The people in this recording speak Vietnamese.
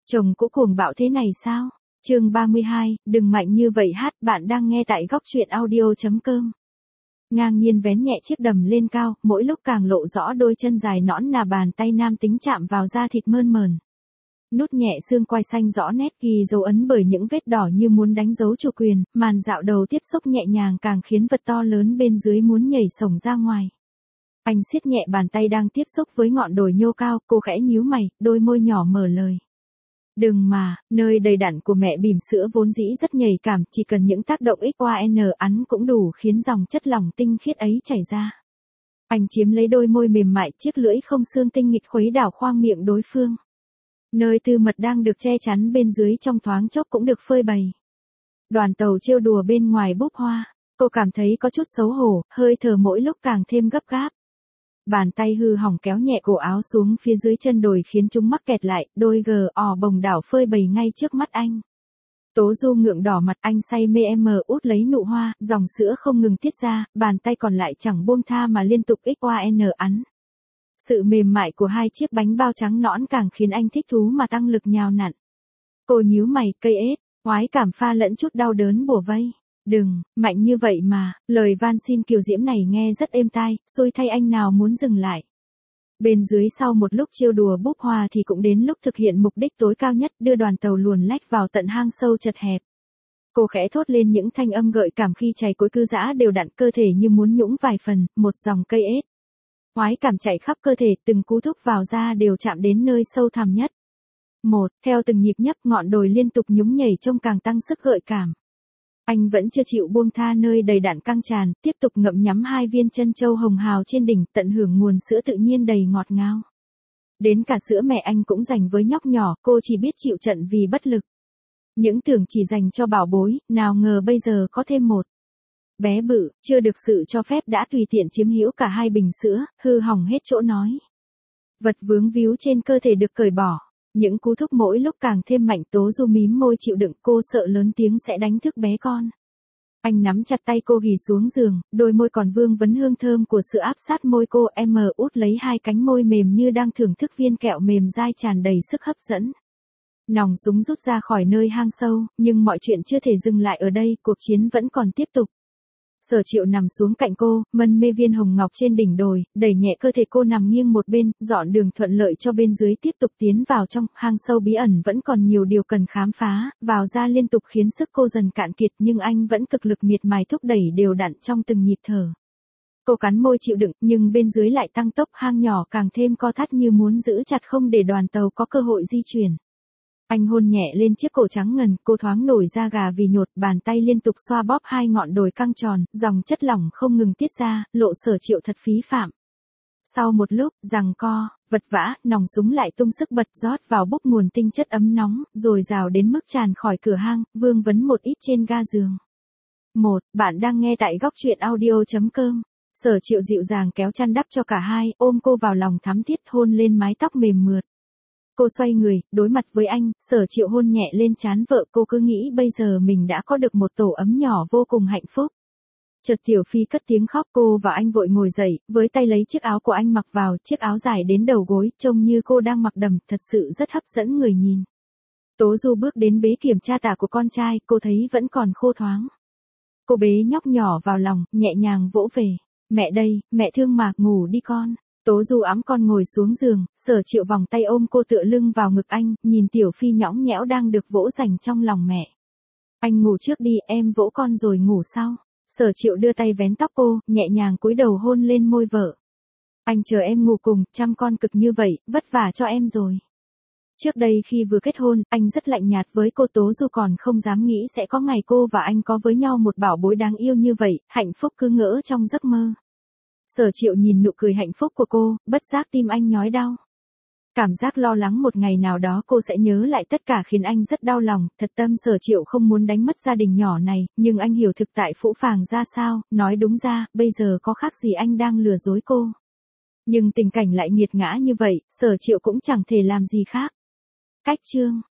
Chồng cũ cuồng bạo thế này sao? Chương 32, đừng mạnh như vậy hát, bạn đang nghe tại góc truyện audio.com. Ngang nhiên vén nhẹ chiếc đầm lên cao, mỗi lúc càng lộ rõ đôi chân dài nõn nà, bàn tay nam tính chạm vào da thịt mơn mởn. Nút nhẹ xương quai xanh rõ nét ghi dấu ấn bởi những vết đỏ như muốn đánh dấu chủ quyền, màn dạo đầu tiếp xúc nhẹ nhàng càng khiến vật to lớn bên dưới muốn nhảy sổng ra ngoài. Anh siết nhẹ bàn tay đang tiếp xúc với ngọn đồi nhô cao, cô khẽ nhíu mày, đôi môi nhỏ mở lời. Đừng mà, nơi đầy đặn của mẹ bỉm sữa vốn dĩ rất nhạy cảm, chỉ cần những tác động XYN ắn cũng đủ khiến dòng chất lỏng tinh khiết ấy chảy ra. Anh chiếm lấy đôi môi mềm mại, chiếc lưỡi không xương tinh nghịch khuấy đảo khoang miệng đối phương. Nơi tư mật đang được che chắn bên dưới trong thoáng chốc cũng được phơi bày. Đoàn tàu trêu đùa bên ngoài búp hoa, cô cảm thấy có chút xấu hổ, hơi thở mỗi lúc càng thêm gấp gáp. Bàn tay hư hỏng kéo nhẹ cổ áo xuống phía dưới chân đồi khiến chúng mắc kẹt lại, đôi bồng đảo phơi bày ngay trước mắt anh. Tố Du ngượng đỏ mặt, anh say mê út lấy nụ hoa, dòng sữa không ngừng tiết ra, bàn tay còn lại chẳng buông tha mà liên tục XYN ắn. Sự mềm mại của hai chiếc bánh bao trắng nõn càng khiến anh thích thú mà tăng lực nhào nặn. Cô nhíu mày, cây ết, khoái cảm pha lẫn chút đau đớn bủa vây. Đừng, mạnh như vậy mà, lời van xin kiều diễm này nghe rất êm tai, xui thay anh nào muốn dừng lại. Bên dưới sau một lúc trêu đùa búp hoa thì cũng đến lúc thực hiện mục đích tối cao nhất, đưa đoàn tàu luồn lách vào tận hang sâu chật hẹp. Cô khẽ thốt lên những thanh âm gợi cảm khi chày cối cứ giã đều đặn, cơ thể như muốn nhũng vài phần, một dòng cây ết. Khoái cảm chạy khắp cơ thể, từng cú thúc vào da đều chạm đến nơi sâu thẳm nhất. Theo từng nhịp nhấp, ngọn đồi liên tục nhúng nhảy trông càng tăng sức gợi cảm. Anh vẫn chưa chịu buông tha nơi đầy đặn căng tràn, tiếp tục ngậm nhắm hai viên chân châu hồng hào trên đỉnh, tận hưởng nguồn sữa tự nhiên đầy ngọt ngào. Đến cả sữa mẹ anh cũng dành với nhóc nhỏ, cô chỉ biết chịu trận vì bất lực. Những tưởng chỉ dành cho bảo bối, nào ngờ bây giờ có thêm một bé bự, chưa được sự cho phép đã tùy tiện chiếm hữu cả hai bình sữa, hư hỏng hết chỗ nói. Vật vướng víu trên cơ thể được cởi bỏ. Những cú thúc mỗi lúc càng thêm mạnh, Tố Du mím môi chịu đựng, cô sợ lớn tiếng sẽ đánh thức bé con. Anh nắm chặt tay cô ghì xuống giường, đôi môi còn vương vấn hương thơm của sữa áp sát môi cô, út lấy hai cánh môi mềm như đang thưởng thức viên kẹo mềm dai tràn đầy sức hấp dẫn. Nòng súng rút ra khỏi nơi hang sâu, nhưng mọi chuyện chưa thể dừng lại ở đây, cuộc chiến vẫn còn tiếp tục. Sở Triệu nằm xuống cạnh cô, mân mê viên hồng ngọc trên đỉnh đồi, đẩy nhẹ cơ thể cô nằm nghiêng một bên, dọn đường thuận lợi cho bên dưới tiếp tục tiến vào trong. Hang sâu bí ẩn vẫn còn nhiều điều cần khám phá, vào ra liên tục khiến sức cô dần cạn kiệt, nhưng anh vẫn cực lực miệt mài thúc đẩy đều đặn trong từng nhịp thở. Cô cắn môi chịu đựng, nhưng bên dưới lại tăng tốc, hang nhỏ càng thêm co thắt như muốn giữ chặt không để đoàn tàu có cơ hội di chuyển. Anh hôn nhẹ lên chiếc cổ trắng ngần, cô thoáng nổi da gà vì nhột, bàn tay liên tục xoa bóp hai ngọn đồi căng tròn, dòng chất lỏng không ngừng tiết ra, lộ Sở Triệu thật phí phạm. Sau một lúc, giằng co, vật vã, nòng súng lại tung sức bật rót vào búp nguồn tinh chất ấm nóng, rồi rào đến mức tràn khỏi cửa hang, vương vấn một ít trên ga giường. Bạn đang nghe tại góc truyện audio.com. Sở Triệu dịu dàng kéo chăn đắp cho cả hai, ôm cô vào lòng thắm thiết, hôn lên mái tóc mềm mượt. Cô xoay người, đối mặt với anh, Sở Triệu hôn nhẹ lên trán vợ, cô cứ nghĩ bây giờ mình đã có được một tổ ấm nhỏ vô cùng hạnh phúc. Chợt Tiểu Phi cất tiếng khóc, cô và anh vội ngồi dậy, với tay lấy chiếc áo của anh mặc vào, chiếc áo dài đến đầu gối, trông như cô đang mặc đầm, thật sự rất hấp dẫn người nhìn. Tố Du bước đến bế kiểm tra tả của con trai, cô thấy vẫn còn khô thoáng. Cô bế nhóc nhỏ vào lòng, nhẹ nhàng vỗ về. Mẹ đây, mẹ thương mà, ngủ đi con. Tố Du ẵm con ngồi xuống giường, Sở Triệu vòng tay ôm cô tựa lưng vào ngực anh, nhìn Tiểu Phi nhõng nhẽo đang được vỗ dành trong lòng mẹ. Anh ngủ trước đi, em vỗ con rồi ngủ sau. Sở Triệu đưa tay vén tóc cô, nhẹ nhàng cúi đầu hôn lên môi vợ. Anh chờ em ngủ cùng, chăm con cực như vậy, vất vả cho em rồi. Trước đây khi vừa kết hôn, anh rất lạnh nhạt với cô, Tố Du còn không dám nghĩ sẽ có ngày cô và anh có với nhau một bảo bối đáng yêu như vậy, hạnh phúc cứ ngỡ trong giấc mơ. Sở Triệu nhìn nụ cười hạnh phúc của cô, bất giác tim anh nhói đau. Cảm giác lo lắng một ngày nào đó cô sẽ nhớ lại tất cả khiến anh rất đau lòng, thật tâm Sở Triệu không muốn đánh mất gia đình nhỏ này, nhưng anh hiểu thực tại phũ phàng ra sao, nói đúng ra, bây giờ có khác gì anh đang lừa dối cô. Nhưng tình cảnh lại nghiệt ngã như vậy, Sở Triệu cũng chẳng thể làm gì khác. Cách chương